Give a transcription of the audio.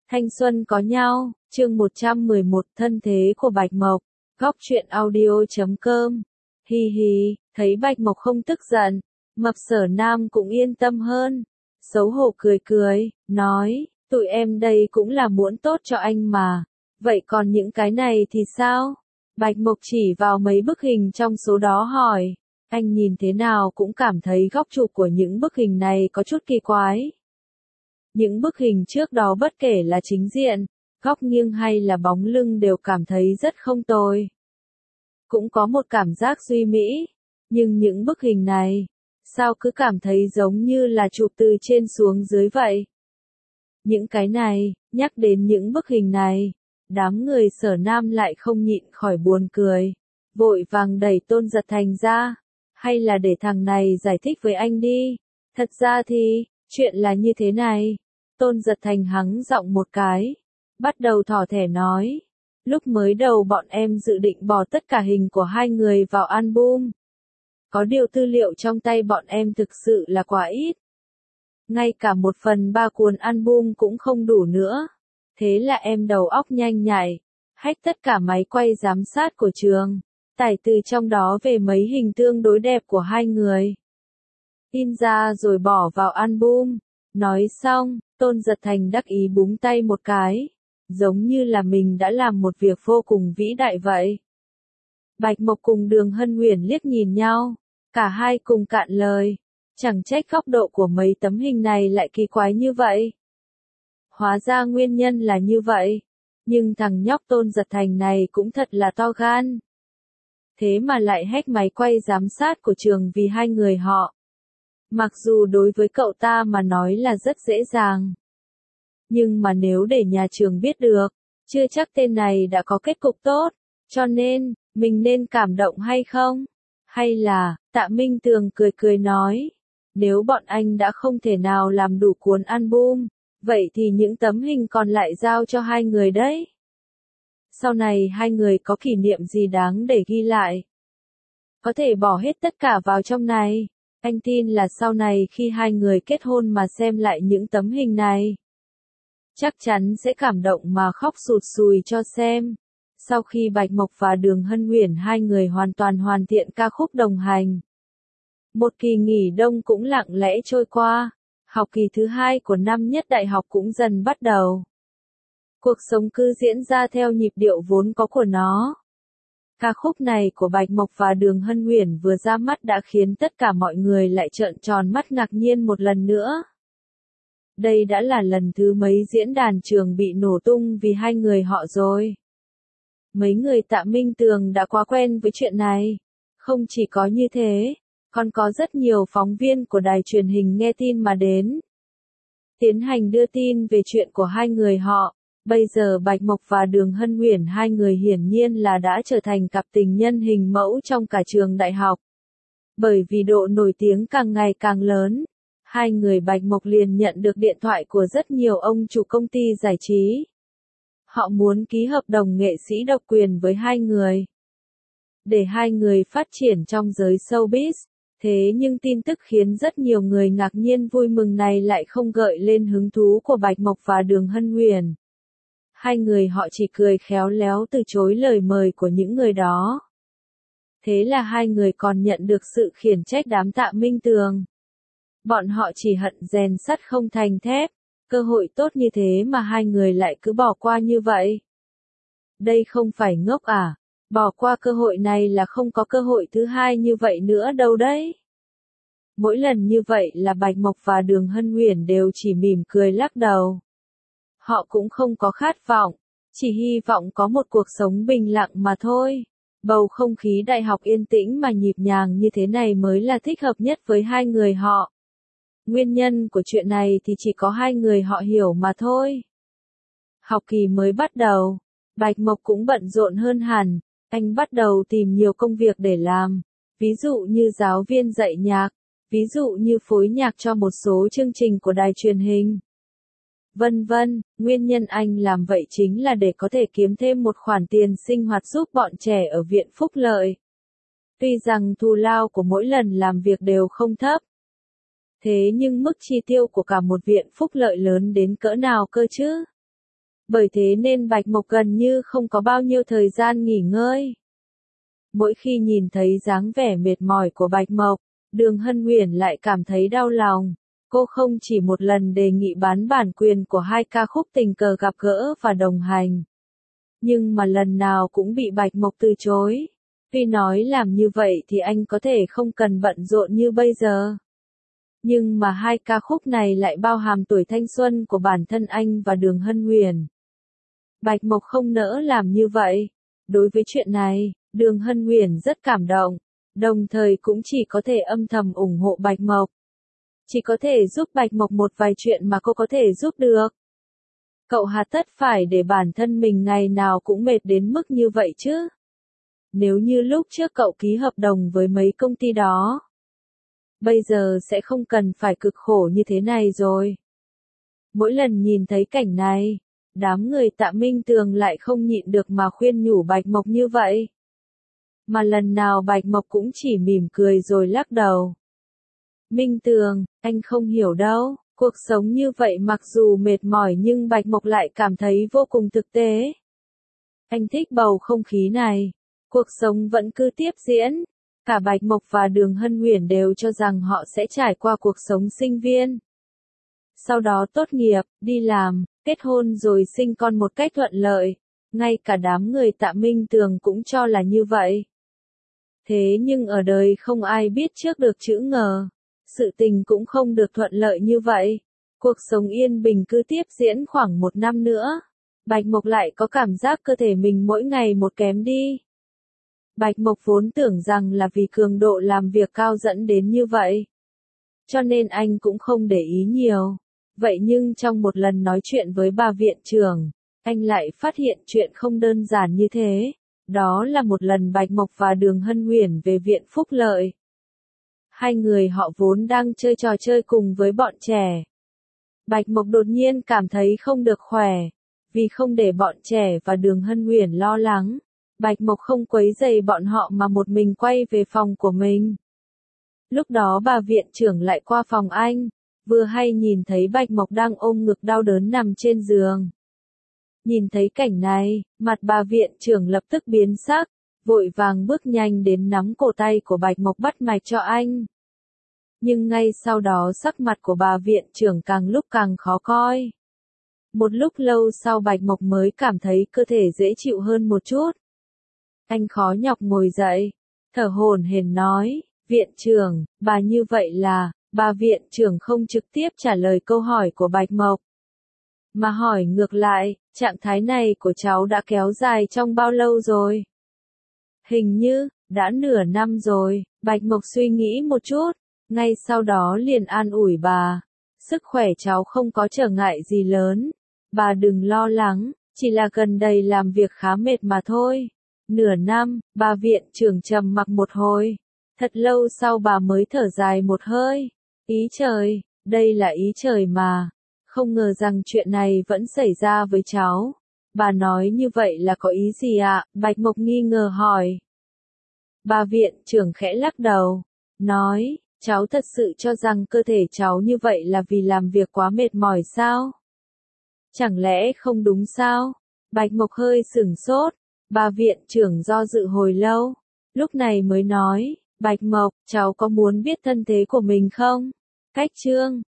Thanh xuân có nhau, chương 111 thân thế của Bạch Mộc, góc truyện audio.com. Hi hi, thấy Bạch Mộc không tức giận, Mập Sở Nam cũng yên tâm hơn. Xấu hổ cười cười, nói, tụi em đây cũng là muốn tốt cho anh mà. Vậy còn những cái này thì sao? Bạch Mộc chỉ vào mấy bức hình trong số đó hỏi. Anh nhìn thế nào cũng cảm thấy góc chụp của những bức hình này có chút kỳ quái. Những bức hình trước đó bất kể là chính diện, góc nghiêng hay là bóng lưng đều cảm thấy rất không tồi. Cũng có một cảm giác duy mỹ, nhưng những bức hình này, sao cứ cảm thấy giống như là chụp từ trên xuống dưới vậy? Những cái này, nhắc đến những bức hình này, đám người Sở Nam lại không nhịn khỏi buồn cười, vội vàng đẩy Tôn Giật Thành ra, hay là để thằng này giải thích với anh đi. Thật ra thì, chuyện là như thế này. Tôn Giật Thành hắng giọng một cái, bắt đầu thỏ thẻ nói, lúc mới đầu bọn em dự định bỏ tất cả hình của hai người vào album. Có điều tư liệu trong tay bọn em thực sự là quá ít. Ngay cả 1/3 cuốn album cũng không đủ nữa. Thế là em đầu óc nhanh nhạy, hack tất cả máy quay giám sát của trường, tải từ trong đó về mấy hình tương đối đẹp của hai người. In ra rồi bỏ vào album. Nói xong, Tôn Giật Thành đắc ý búng tay một cái, giống như là mình đã làm một việc vô cùng vĩ đại vậy. Bạch Mộc cùng Đường Hân Huyền liếc nhìn nhau, cả hai cùng cạn lời, chẳng trách góc độ của mấy tấm hình này lại kỳ quái như vậy. Hóa ra nguyên nhân là như vậy, nhưng thằng nhóc Tôn Giật Thành này cũng thật là to gan. Thế mà lại hack máy quay giám sát của trường vì hai người họ. Mặc dù đối với cậu ta mà nói là rất dễ dàng. Nhưng mà nếu để nhà trường biết được, chưa chắc tên này đã có kết cục tốt. Cho nên, mình nên cảm động hay không? Hay là, Tạ Minh Tường cười cười nói, nếu bọn anh đã không thể nào làm đủ cuốn album, vậy thì những tấm hình còn lại giao cho hai người đấy. Sau này hai người có kỷ niệm gì đáng để ghi lại? Có thể bỏ hết tất cả vào trong này. Anh tin là sau này khi hai người kết hôn mà xem lại những tấm hình này, chắc chắn sẽ cảm động mà khóc sụt sùi cho xem. Sau khi Bạch Mộc và Đường Hân Huyền hai người hoàn toàn hoàn thiện ca khúc đồng hành, một kỳ nghỉ đông cũng lặng lẽ trôi qua, học kỳ thứ 2 của năm nhất đại học cũng dần bắt đầu. Cuộc sống cứ diễn ra theo nhịp điệu vốn có của nó. Ca khúc này của Bạch Mộc và Đường Hân Huyền vừa ra mắt đã khiến tất cả mọi người lại trợn tròn mắt ngạc nhiên một lần nữa. Đây đã là lần thứ mấy diễn đàn trường bị nổ tung vì hai người họ rồi. Mấy người Tạ Minh Tường đã quá quen với chuyện này. Không chỉ có như thế, còn có rất nhiều phóng viên của đài truyền hình nghe tin mà đến, tiến hành đưa tin về chuyện của hai người họ. Bây giờ Bạch Mộc và Đường Hân Huyền hai người hiển nhiên là đã trở thành cặp tình nhân hình mẫu trong cả trường đại học. Bởi vì độ nổi tiếng càng ngày càng lớn, hai người Bạch Mộc liền nhận được điện thoại của rất nhiều ông chủ công ty giải trí. Họ muốn ký hợp đồng nghệ sĩ độc quyền với hai người, để hai người phát triển trong giới showbiz. Thế nhưng tin tức khiến rất nhiều người ngạc nhiên vui mừng này lại không gợi lên hứng thú của Bạch Mộc và Đường Hân Huyền. Hai người họ chỉ cười khéo léo từ chối lời mời của những người đó. Thế là hai người còn nhận được sự khiển trách đám Tạ Minh Tường. Bọn họ chỉ hận rèn sắt không thành thép, cơ hội tốt như thế mà hai người lại cứ bỏ qua như vậy. Đây không phải ngốc à, bỏ qua cơ hội này là không có cơ hội thứ hai như vậy nữa đâu đấy. Mỗi lần như vậy là Bạch Mộc và Đường Hân Huyền đều chỉ mỉm cười lắc đầu. Họ cũng không có khát vọng, chỉ hy vọng có một cuộc sống bình lặng mà thôi. Bầu không khí đại học yên tĩnh mà nhịp nhàng như thế này mới là thích hợp nhất với hai người họ. Nguyên nhân của chuyện này thì chỉ có hai người họ hiểu mà thôi. Học kỳ mới bắt đầu, Bạch Mộc cũng bận rộn hơn hẳn, anh bắt đầu tìm nhiều công việc để làm, ví dụ như giáo viên dạy nhạc, ví dụ như phối nhạc cho một số chương trình của đài truyền hình. Vân vân, nguyên nhân anh làm vậy chính là để có thể kiếm thêm một khoản tiền sinh hoạt giúp bọn trẻ ở viện phúc lợi. Tuy rằng thù lao của mỗi lần làm việc đều không thấp, thế nhưng mức chi tiêu của cả một viện phúc lợi lớn đến cỡ nào cơ chứ? Bởi thế nên Bạch Mộc gần như không có bao nhiêu thời gian nghỉ ngơi. Mỗi khi nhìn thấy dáng vẻ mệt mỏi của Bạch Mộc, Đường Hân Huyền lại cảm thấy đau lòng. Cô không chỉ một lần đề nghị bán bản quyền của 2 ca khúc tình cờ gặp gỡ và đồng hành. Nhưng mà lần nào cũng bị Bạch Mộc từ chối. Tuy nói làm như vậy thì anh có thể không cần bận rộn như bây giờ. Nhưng mà 2 ca khúc này lại bao hàm tuổi thanh xuân của bản thân anh và Đường Hân Huyền. Bạch Mộc không nỡ làm như vậy. Đối với chuyện này, Đường Hân Huyền rất cảm động, đồng thời cũng chỉ có thể âm thầm ủng hộ Bạch Mộc. Chỉ có thể giúp Bạch Mộc một vài chuyện mà cô có thể giúp được. Cậu hà tất phải để bản thân mình ngày nào cũng mệt đến mức như vậy chứ. Nếu như lúc trước cậu ký hợp đồng với mấy công ty đó, bây giờ sẽ không cần phải cực khổ như thế này rồi. Mỗi lần nhìn thấy cảnh này, đám người Tạ Minh Tường lại không nhịn được mà khuyên nhủ Bạch Mộc như vậy. Mà lần nào Bạch Mộc cũng chỉ mỉm cười rồi lắc đầu. Minh Tường, anh không hiểu đâu, cuộc sống như vậy mặc dù mệt mỏi nhưng Bạch Mộc lại cảm thấy vô cùng thực tế. Anh thích bầu không khí này, cuộc sống vẫn cứ tiếp diễn. Cả Bạch Mộc và Đường Hân Huyền đều cho rằng họ sẽ trải qua cuộc sống sinh viên. Sau đó tốt nghiệp, đi làm, kết hôn rồi sinh con một cách thuận lợi. Ngay cả đám người Tạ Minh Tường cũng cho là như vậy. Thế nhưng ở đời không ai biết trước được chữ ngờ. Sự tình cũng không được thuận lợi như vậy. Cuộc sống yên bình cứ tiếp diễn khoảng 1 năm nữa. Bạch Mộc lại có cảm giác cơ thể mình mỗi ngày một kém đi. Bạch Mộc vốn tưởng rằng là vì cường độ làm việc cao dẫn đến như vậy. Cho nên anh cũng không để ý nhiều. Vậy nhưng trong một lần nói chuyện với bà viện trưởng, anh lại phát hiện chuyện không đơn giản như thế. Đó là một lần Bạch Mộc và Đường Hân Huyền về viện Phúc Lợi. 2 người họ vốn đang chơi trò chơi cùng với bọn trẻ. Bạch Mộc đột nhiên cảm thấy không được khỏe. Vì không để bọn trẻ và Đường Hân Huyền lo lắng, Bạch Mộc không quấy rầy bọn họ mà một mình quay về phòng của mình. Lúc đó bà viện trưởng lại qua phòng anh, vừa hay nhìn thấy Bạch Mộc đang ôm ngực đau đớn nằm trên giường. Nhìn thấy cảnh này, mặt bà viện trưởng lập tức biến sắc, vội vàng bước nhanh đến nắm cổ tay của Bạch Mộc bắt mạch cho anh. Nhưng ngay sau đó sắc mặt của bà viện trưởng càng lúc càng khó coi. Một lúc lâu sau Bạch Mộc mới cảm thấy cơ thể dễ chịu hơn một chút. Anh khó nhọc ngồi dậy, thở hổn hển nói, viện trưởng, bà như vậy là, bà viện trưởng không trực tiếp trả lời câu hỏi của Bạch Mộc. Mà hỏi ngược lại, trạng thái này của cháu đã kéo dài trong bao lâu rồi? Hình như, đã nửa năm rồi, Bạch Mộc suy nghĩ một chút, ngay sau đó liền an ủi bà. Sức khỏe cháu không có trở ngại gì lớn, bà đừng lo lắng, chỉ là gần đây làm việc khá mệt mà thôi. Nửa năm, bà viện trưởng trầm mặc một hồi. Thật lâu sau bà mới thở dài một hơi. Ý trời, đây là ý trời mà. Không ngờ rằng chuyện này vẫn xảy ra với cháu. Bà nói như vậy là có ý gì ạ? Bạch Mộc nghi ngờ hỏi. Bà viện trưởng khẽ lắc đầu. Nói, cháu thật sự cho rằng cơ thể cháu như vậy là vì làm việc quá mệt mỏi sao? Chẳng lẽ không đúng sao? Bạch Mộc hơi sửng sốt. Bà viện trưởng do dự hồi lâu. Lúc này mới nói, Bạch Mộc, cháu có muốn biết thân thế của mình không? Cách chương